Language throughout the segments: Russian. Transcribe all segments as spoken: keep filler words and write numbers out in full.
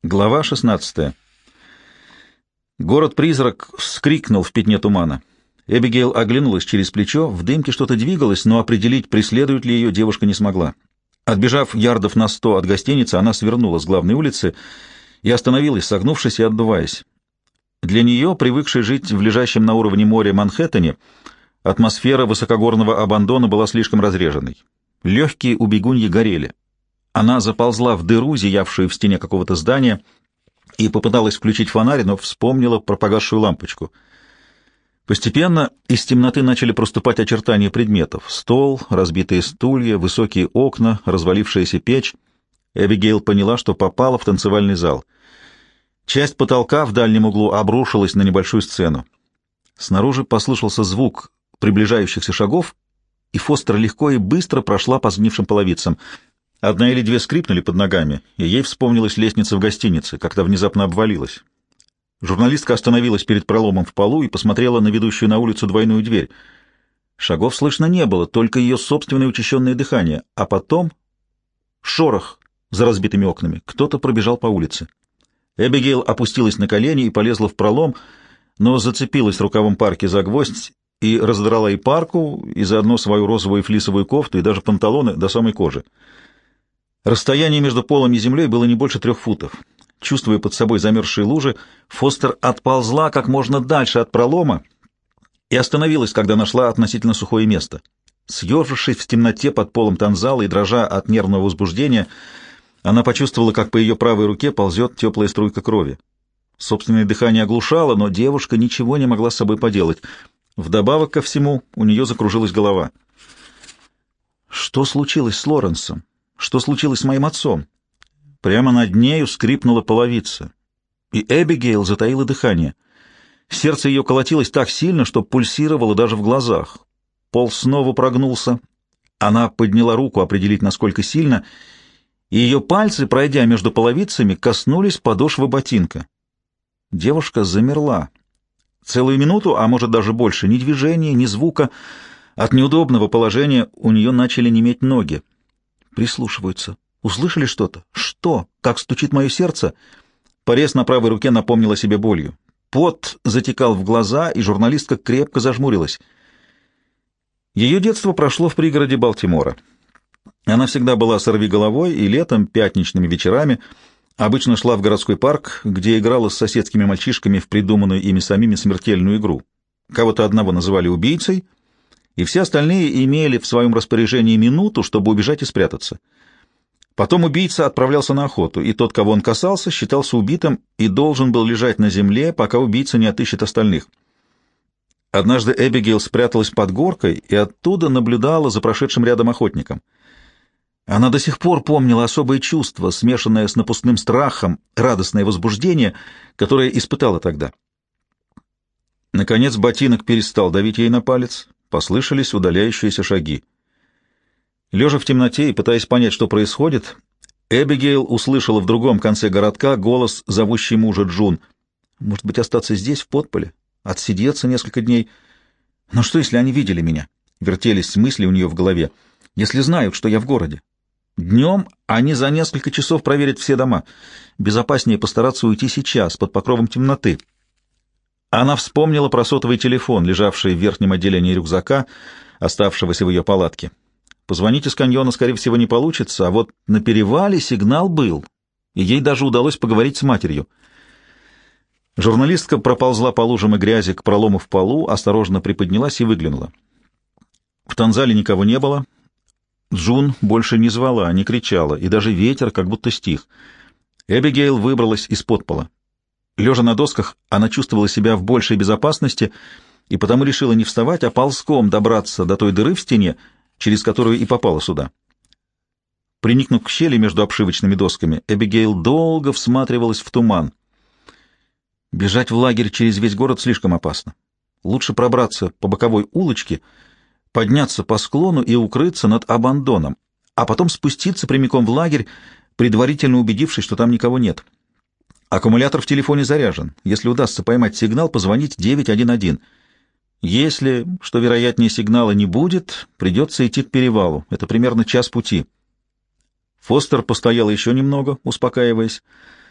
Глава шестнадцатая. Город-призрак вскрикнул в пятне тумана. Эбигейл оглянулась через плечо, в дымке что-то двигалось, но определить, преследует ли ее, девушка не смогла. Отбежав ярдов на сто от гостиницы, она свернула с главной улицы и остановилась, согнувшись и отдуваясь. Для нее, привыкшей жить в лежащем на уровне моря Манхэттене, атмосфера высокогорного абандона была слишком разреженной. Легкие у бегуньи горели. Она заползла в дыру, зиявшую в стене какого-то здания, и попыталась включить фонарь, но вспомнила про погасшую лампочку. Постепенно из темноты начали проступать очертания предметов. Стол, разбитые стулья, высокие окна, развалившаяся печь. Эбигейл поняла, что попала в танцевальный зал. Часть потолка в дальнем углу обрушилась на небольшую сцену. Снаружи послышался звук приближающихся шагов, и Фостер легко и быстро прошла по сгнившим половицам. Одна или две скрипнули под ногами, и ей вспомнилась лестница в гостинице, когда внезапно обвалилась. Журналистка остановилась перед проломом в полу и посмотрела на ведущую на улицу двойную дверь. Шагов слышно не было, только ее собственное учащенное дыхание, а потом шорох за разбитыми окнами. Кто-то пробежал по улице. Эбигейл опустилась на колени и полезла в пролом, но зацепилась рукавом парки за гвоздь и разодрала и парку, и заодно свою розовую флисовую кофту, и даже панталоны до самой кожи. Расстояние между полом и землей было не больше трех футов. Чувствуя под собой замерзшие лужи, Фостер отползла как можно дальше от пролома и остановилась, когда нашла относительно сухое место. Съежившись в темноте под полом танзала и дрожа от нервного возбуждения, она почувствовала, как по ее правой руке ползет теплая струйка крови. Собственное дыхание оглушало, но девушка ничего не могла с собой поделать. Вдобавок ко всему у нее закружилась голова. Что случилось с Лоренсом? Что случилось с моим отцом? Прямо над нею скрипнула половица, и Эбигейл затаила дыхание. Сердце ее колотилось так сильно, что пульсировало даже в глазах. Пол снова прогнулся. Она подняла руку определить, насколько сильно, и ее пальцы, пройдя между половицами, коснулись подошвы ботинка. Девушка замерла. Целую минуту, а может даже больше, ни движения, ни звука. От неудобного положения у нее начали неметь ноги. Прислушиваются. Услышали что-то? Что? Как стучит мое сердце? Порез на правой руке напомнил о себе болью. Пот затекал в глаза, и журналистка крепко зажмурилась. Ее детство прошло в пригороде Балтимора. Она всегда была сорвиголовой, и летом, пятничными вечерами, обычно шла в городской парк, где играла с соседскими мальчишками в придуманную ими самими смертельную игру. Кого-то одного называли убийцей, и все остальные имели в своем распоряжении минуту, чтобы убежать и спрятаться. Потом убийца отправлялся на охоту, и тот, кого он касался, считался убитым и должен был лежать на земле, пока убийца не отыщет остальных. Однажды Эбигейл спряталась под горкой и оттуда наблюдала за прошедшим рядом охотником. Она до сих пор помнила особое чувство, смешанное с напускным страхом, радостное возбуждение, которое испытала тогда. Наконец ботинок перестал давить ей на палец, послышались удаляющиеся шаги. Лежа в темноте и пытаясь понять, что происходит, Эбигейл услышала в другом конце городка голос, зовущий мужа Джун. Может быть, остаться здесь, в подполе? Отсидеться несколько дней? Но что, если они видели меня? Вертелись мысли у нее в голове. Если знают, что я в городе? Днем они за несколько часов проверят все дома. Безопаснее постараться уйти сейчас, под покровом темноты. Она вспомнила про сотовый телефон, лежавший в верхнем отделении рюкзака, оставшегося в ее палатке. Позвонить из каньона, скорее всего, не получится, а вот на перевале сигнал был, и ей даже удалось поговорить с матерью. Журналистка проползла по лужам и грязи к пролому в полу, осторожно приподнялась и выглянула. В танзале никого не было. Джун больше не звала, не кричала, и даже ветер как будто стих. Эбигейл выбралась из подпола. Лежа на досках, она чувствовала себя в большей безопасности и потому решила не вставать, а ползком добраться до той дыры в стене, через которую и попала сюда. Приникнув к щели между обшивочными досками, Эбигейл долго всматривалась в туман. Бежать в лагерь через весь город слишком опасно. Лучше пробраться по боковой улочке, подняться по склону и укрыться над абандоном, а потом спуститься прямиком в лагерь, предварительно убедившись, что там никого нет. Аккумулятор в телефоне заряжен. Если удастся поймать сигнал, позвонить девять один один. Если, что вероятнее, сигнала не будет, придется идти к перевалу. Это примерно час пути. Фостер постояла еще немного, успокаиваясь.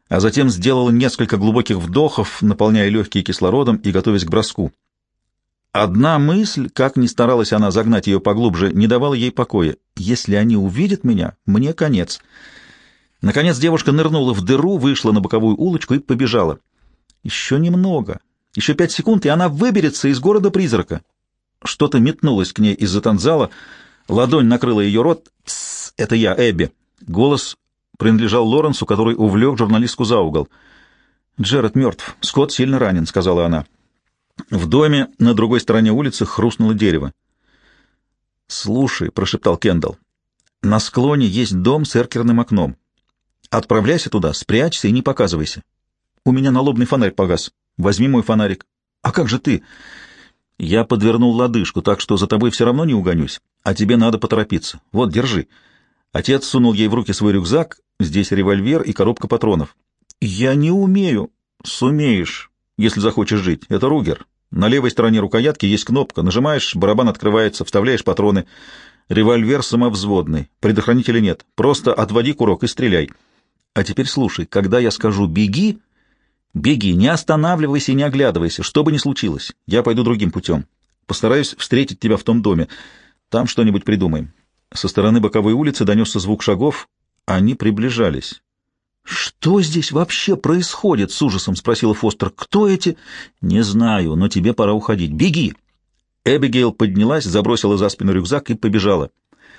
а затем сделала несколько глубоких вдохов, наполняя легкие кислородом и готовясь к броску. Одна мысль, как ни старалась она загнать ее поглубже, не давала ей покоя. «Если они увидят меня, мне конец». Наконец девушка нырнула в дыру, вышла на боковую улочку и побежала. Еще немного, еще пять секунд, и она выберется из города-призрака. Что-то метнулось к ней из-за танзала, ладонь накрыла ее рот. «Тссс, это я, Эбби». Голос принадлежал Лоренсу, который увлек журналистку за угол. «Джеред мертв, Скотт сильно ранен», — сказала она. В доме на другой стороне улицы хрустнуло дерево. «Слушай», — прошептал Кендалл, — «на склоне есть дом с эркерным окном. Отправляйся туда, спрячься и не показывайся. У меня налобный фонарь погас. Возьми мой фонарик». «А как же ты?» «Я подвернул лодыжку, так что за тобой все равно не угонюсь, а тебе надо поторопиться. Вот, держи». Отец сунул ей в руки свой рюкзак, здесь револьвер и коробка патронов. «Я не умею». «Сумеешь, если захочешь жить. Это Ругер. На левой стороне рукоятки есть кнопка. Нажимаешь, барабан открывается, вставляешь патроны. Револьвер самовзводный. Предохранителя нет. Просто отводи курок и стреляй. А теперь слушай, когда я скажу «беги», беги, не останавливайся и не оглядывайся, что бы ни случилось. Я пойду другим путем. Постараюсь встретить тебя в том доме. Там что-нибудь придумаем». Со стороны боковой улицы донесся звук шагов. Они приближались. «Что здесь вообще происходит?» — с ужасом спросила Фостер. «Кто эти?» «Не знаю, но тебе пора уходить. Беги!» Эбигейл поднялась, забросила за спину рюкзак и побежала.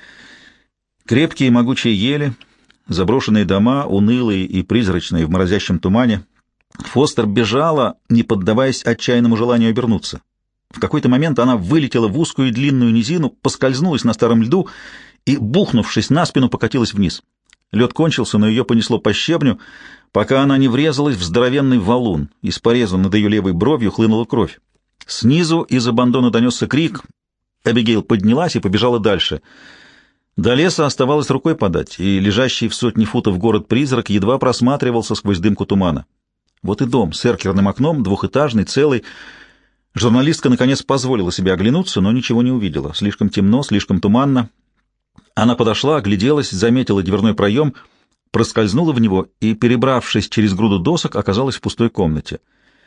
Крепкие и могучие ели, заброшенные дома, унылые и призрачные в морозящем тумане. Фостер бежала, не поддаваясь отчаянному желанию обернуться. В какой-то момент она вылетела в узкую и длинную низину, поскользнулась на старом льду и, бухнувшись на спину, покатилась вниз. Лед кончился, но ее понесло по щебню, пока она не врезалась в здоровенный валун. Из пореза над ее левой бровью хлынула кровь. Снизу из абандона донесся крик. Эбигейл поднялась и побежала дальше. До леса оставалось рукой подать, и лежащий в сотни футов город-призрак едва просматривался сквозь дымку тумана. Вот и дом с эркерным окном, двухэтажный, целый. Журналистка, наконец, позволила себе оглянуться, но ничего не увидела. Слишком темно, слишком туманно. Она подошла, огляделась, заметила дверной проем, проскользнула в него и, перебравшись через груду досок, оказалась в пустой комнате.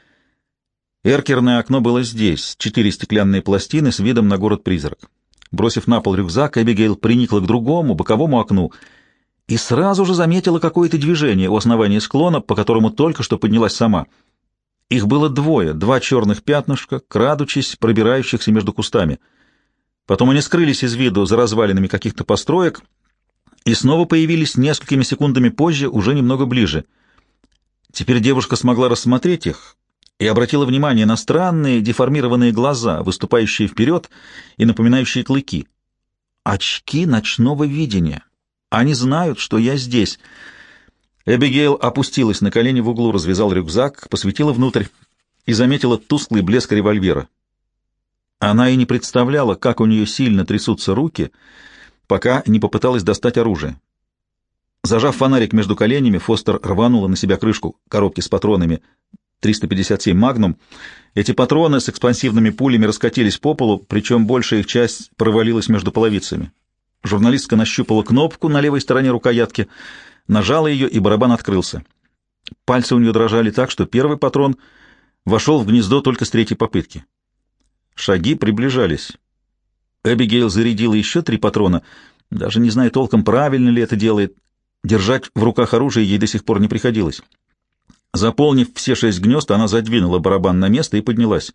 Эркерное окно было здесь, четыре стеклянные пластины с видом на город-призрак. Бросив на пол рюкзак, Эбигейл приникла к другому, боковому окну и сразу же заметила какое-то движение у основания склона, по которому только что поднялась сама. Их было двое, два черных пятнышка, крадучись, пробирающихся между кустами. Потом они скрылись из виду за развалинами каких-то построек и снова появились несколькими секундами позже, уже немного ближе. Теперь девушка смогла рассмотреть их и обратила внимание на странные деформированные глаза, выступающие вперед и напоминающие клыки. Очки ночного видения. Они знают, что я здесь. Эбигейл опустилась на колени в углу, развязала рюкзак, посветила внутрь и заметила тусклый блеск револьвера. Она и не представляла, как у нее сильно трясутся руки, пока не попыталась достать оружие. Зажав фонарик между коленями, Фостер рванула на себя крышку коробки с патронами триста пятьдесят семь «Магнум». Эти патроны с экспансивными пулями раскатились по полу, причем большая их часть провалилась между половицами. Журналистка нащупала кнопку на левой стороне рукоятки, нажала ее, и барабан открылся. Пальцы у нее дрожали так, что первый патрон вошел в гнездо только с третьей попытки. Шаги приближались. Эбигейл зарядила еще три патрона, даже не зная толком, правильно ли это делает. Держать в руках оружие ей до сих пор не приходилось. Заполнив все шесть гнезд, она задвинула барабан на место и поднялась.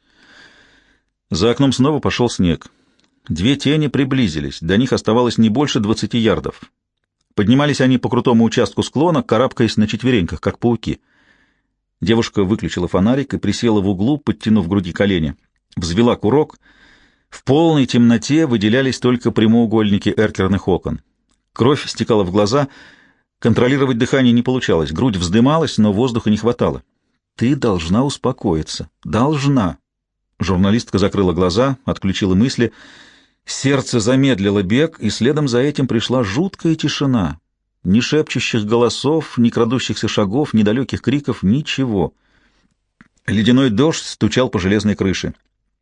За окном снова пошел снег. Две тени приблизились, до них оставалось не больше двадцати ярдов. Поднимались они по крутому участку склона, карабкаясь на четвереньках, как пауки. Девушка выключила фонарик и присела в углу, подтянув к груди колени. Взвела курок. В полной темноте выделялись только прямоугольники эркерных окон. Кровь стекала в глаза. Контролировать дыхание не получалось. Грудь вздымалась, но воздуха не хватало. «Ты должна успокоиться. Должна». Журналистка закрыла глаза, отключила мысли. Сердце замедлило бег, и следом за этим пришла жуткая тишина. Ни шепчущих голосов, ни крадущихся шагов, ни далеких криков, ничего. Ледяной дождь стучал по железной крыше.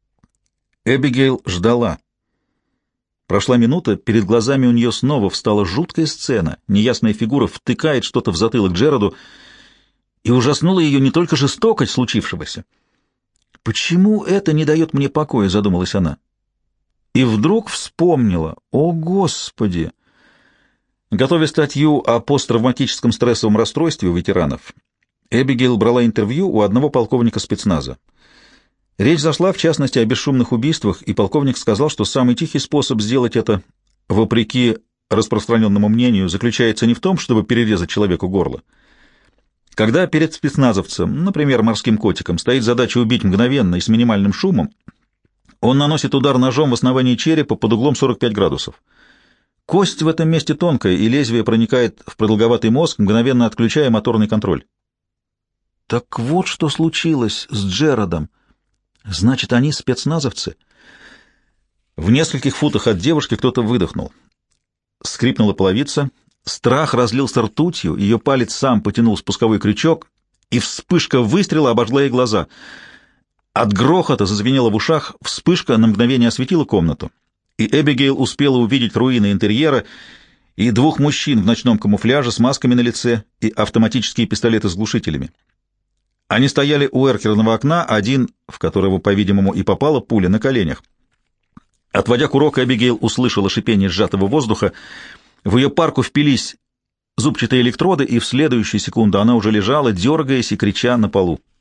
Эбигейл ждала. Прошла минута, перед глазами у нее снова встала жуткая сцена. Неясная фигура втыкает что-то в затылок Джераду, и ужаснула ее не только жестокость случившегося. «Почему это не дает мне покоя?» — задумалась она. И вдруг вспомнила. «О, Господи!» Готовя статью о посттравматическом стрессовом расстройстве у ветеранов, Эбигейл брала интервью у одного полковника спецназа. Речь зашла, в частности, о бесшумных убийствах, и полковник сказал, что самый тихий способ сделать это, вопреки распространенному мнению, заключается не в том, чтобы перерезать человеку горло. Когда перед спецназовцем, например, морским котиком, стоит задача убить мгновенно и с минимальным шумом, он наносит удар ножом в основании черепа под углом сорок пять градусов. Кость в этом месте тонкая, и лезвие проникает в продолговатый мозг, мгновенно отключая моторный контроль. Так вот что случилось с Джеродом. Значит, они спецназовцы? В нескольких футах от девушки кто-то выдохнул. Скрипнула половица, страх разлился ртутью, ее палец сам потянул спусковой крючок, и вспышка выстрела обожгла ей глаза. От грохота зазвенело в ушах, вспышка на мгновение осветила комнату, и Эбигейл успела увидеть руины интерьера и двух мужчин в ночном камуфляже с масками на лице и автоматические пистолеты с глушителями. Они стояли у эркерного окна, один, в которого, по-видимому, и попала пуля, на коленях. Отводя курок, Эбигейл услышала шипение сжатого воздуха. В ее парку впились зубчатые электроды, и в следующую секунду она уже лежала, дергаясь и крича на полу.